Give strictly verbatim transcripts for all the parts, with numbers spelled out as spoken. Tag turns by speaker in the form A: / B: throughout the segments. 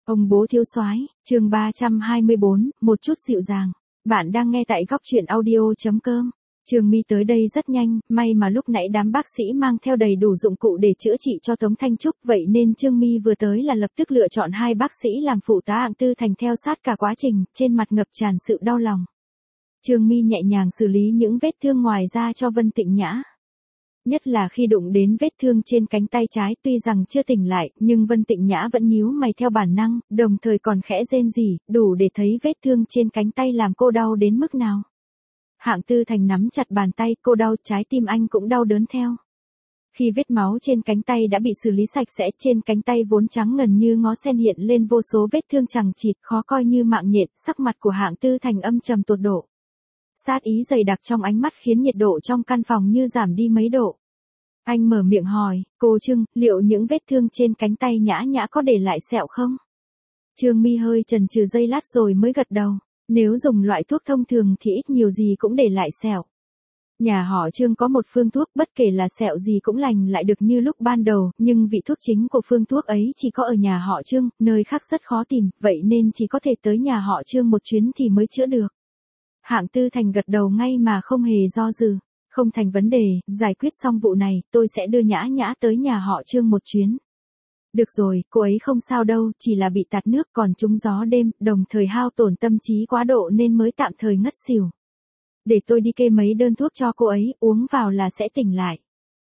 A: Ông bố thiếu soái, chương ba trăm hai mươi bốn, một chút dịu dàng. Bạn đang nghe tại góc truyện audio.com. Trường My tới đây rất nhanh, may mà lúc nãy đám bác sĩ mang theo đầy đủ dụng cụ để chữa trị cho Tống Thanh Trúc, vậy nên Trương My vừa tới là lập tức lựa chọn hai bác sĩ làm phụ tá Hạng Tư Thành theo sát cả quá trình, trên mặt ngập tràn sự đau lòng. Trương My nhẹ nhàng xử lý những vết thương ngoài da cho Vân Tịnh Nhã. Nhất là khi đụng đến vết thương trên cánh tay trái, tuy rằng chưa tỉnh lại, nhưng Vân Tịnh Nhã vẫn nhíu mày theo bản năng, đồng thời còn khẽ rên rỉ, đủ để thấy vết thương trên cánh tay làm cô đau đến mức nào. Hạng Tư Thành nắm chặt bàn tay, cô đau, trái tim anh cũng đau đớn theo. Khi vết máu trên cánh tay đã bị xử lý sạch sẽ, trên cánh tay vốn trắng ngần như ngó sen hiện lên vô số vết thương chằng chịt, khó coi như mạng nhện, sắc mặt của Hạng Tư Thành âm trầm tột độ. Sát ý dày đặc trong ánh mắt khiến nhiệt độ trong căn phòng như giảm đi mấy độ. Anh mở miệng hỏi, cô Trương, liệu những vết thương trên cánh tay Nhã Nhã có để lại sẹo không? Trương My hơi chần chừ giây lát rồi mới gật đầu, nếu dùng loại thuốc thông thường thì ít nhiều gì cũng để lại sẹo. Nhà họ Trương có một phương thuốc bất kể là sẹo gì cũng lành lại được như lúc ban đầu, nhưng vị thuốc chính của phương thuốc ấy chỉ có ở nhà họ Trương, nơi khác rất khó tìm, vậy nên chỉ có thể tới nhà họ Trương một chuyến thì mới chữa được. Hạng Tư Thành gật đầu ngay mà không hề do dự. Không thành vấn đề, giải quyết xong vụ này, tôi sẽ đưa Nhã Nhã tới nhà họ Trương một chuyến. Được rồi, cô ấy không sao đâu, chỉ là bị tạt nước còn trúng gió đêm, đồng thời hao tổn tâm trí quá độ nên mới tạm thời ngất xỉu. Để tôi đi kê mấy đơn thuốc cho cô ấy, uống vào là sẽ tỉnh lại.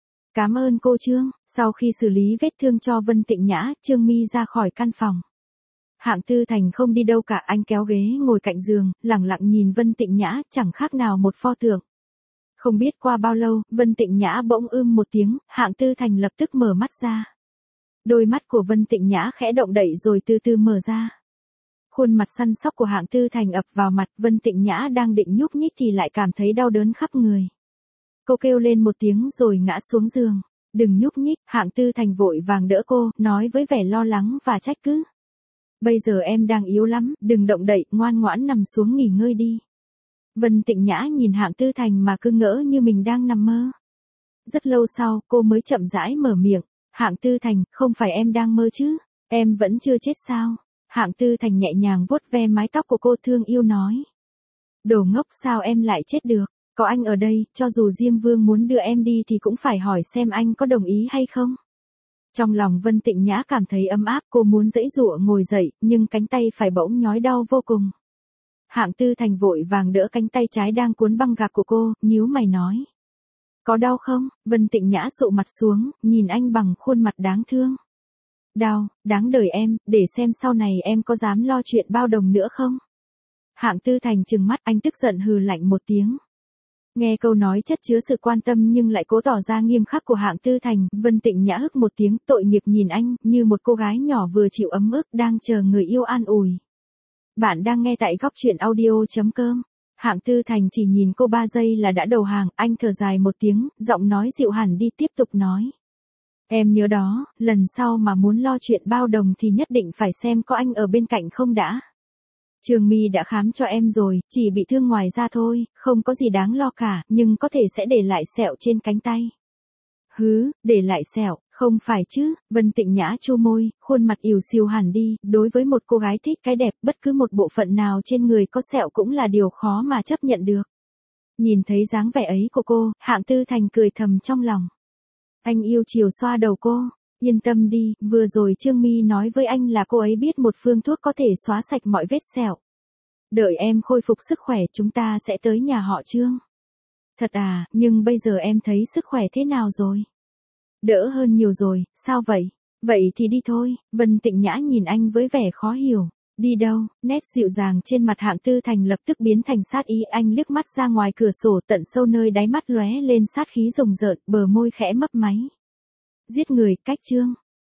A: Cảm ơn cô Trương. Sau khi xử lý vết thương cho Vân Tịnh Nhã, Trương My ra khỏi căn phòng. Hạng Tư Thành không đi đâu cả, anh kéo ghế ngồi cạnh giường, lặng lặng nhìn Vân Tịnh Nhã, chẳng khác nào một pho tượng. Không biết qua bao lâu, Vân Tịnh Nhã bỗng ưm một tiếng, Hạng Tư Thành lập tức mở mắt ra. Đôi mắt của Vân Tịnh Nhã khẽ động đậy rồi từ từ mở ra. Khuôn mặt săn sóc của Hạng Tư Thành ập vào mặt, Vân Tịnh Nhã đang định nhúc nhích thì lại cảm thấy đau đớn khắp người. Cô kêu lên một tiếng rồi ngã xuống giường. Đừng nhúc nhích, Hạng Tư Thành vội vàng đỡ cô, nói với vẻ lo lắng và trách cứ. Bây giờ em đang yếu lắm, đừng động đậy, ngoan ngoãn nằm xuống nghỉ ngơi đi. Vân Tịnh Nhã nhìn Hạng Tư Thành mà cứ ngỡ như mình đang nằm mơ. Rất lâu sau, cô mới chậm rãi mở miệng. Hạng Tư Thành, không phải em đang mơ chứ? Em vẫn chưa chết sao? Hạng Tư Thành nhẹ nhàng vuốt ve mái tóc của cô, thương yêu nói. Đồ ngốc, sao em lại chết được? Có anh ở đây, cho dù Diêm Vương muốn đưa em đi thì cũng phải hỏi xem anh có đồng ý hay không? Trong lòng Vân Tịnh Nhã cảm thấy ấm áp, cô muốn giãy giụa ngồi dậy, nhưng cánh tay phải bỗng nhói đau vô cùng. Hạng Tư Thành vội vàng đỡ cánh tay trái đang cuốn băng gạc của cô, nhíu mày nói. Có đau không? Vân Tịnh Nhã sụ mặt xuống, nhìn anh bằng khuôn mặt đáng thương. Đau, đáng đời em, để xem sau này em có dám lo chuyện bao đồng nữa không? Hạng Tư Thành trừng mắt, anh tức giận hừ lạnh một tiếng. Nghe câu nói chất chứa sự quan tâm nhưng lại cố tỏ ra nghiêm khắc của Hạng Tư Thành, Vân Tịnh Nhã hức một tiếng, tội nghiệp nhìn anh, như một cô gái nhỏ vừa chịu ấm ức đang chờ người yêu an ủi. Bạn đang nghe tại góc truyện audio.com. Hạng Tư Thành chỉ nhìn cô ba giây là đã đầu hàng, anh thở dài một tiếng, giọng nói dịu hẳn đi, tiếp tục nói. Em nhớ đó, lần sau mà muốn lo chuyện bao đồng thì nhất định phải xem có anh ở bên cạnh không đã. Trường My đã khám cho em rồi, chỉ bị thương ngoài da thôi, không có gì đáng lo cả, nhưng có thể sẽ để lại sẹo trên cánh tay. Hứ, để lại sẹo, không phải chứ? Vân Tịnh Nhã chu môi, khuôn mặt ỉu xìu hẳn đi, đối với một cô gái thích cái đẹp, bất cứ một bộ phận nào trên người có sẹo cũng là điều khó mà chấp nhận được. Nhìn thấy dáng vẻ ấy của cô, Hạng Tư Thành cười thầm trong lòng. Anh yêu chiều xoa đầu cô, yên tâm đi, vừa rồi Trương My nói với anh là cô ấy biết một phương thuốc có thể xóa sạch mọi vết sẹo. Đợi em khôi phục sức khỏe chúng ta sẽ tới nhà họ Trương. Thật à, nhưng bây giờ em thấy sức khỏe thế nào rồi? Đỡ hơn nhiều rồi, sao vậy? Vậy thì đi thôi. Vân Tịnh Nhã nhìn anh với vẻ khó hiểu. Đi đâu? Nét dịu dàng trên mặt Hạng Tư Thành lập tức biến thành sát ý, anh liếc mắt ra ngoài cửa sổ, tận sâu nơi đáy mắt lóe lên sát khí rùng rợn, bờ môi khẽ mấp máy. Giết người, cách Trương.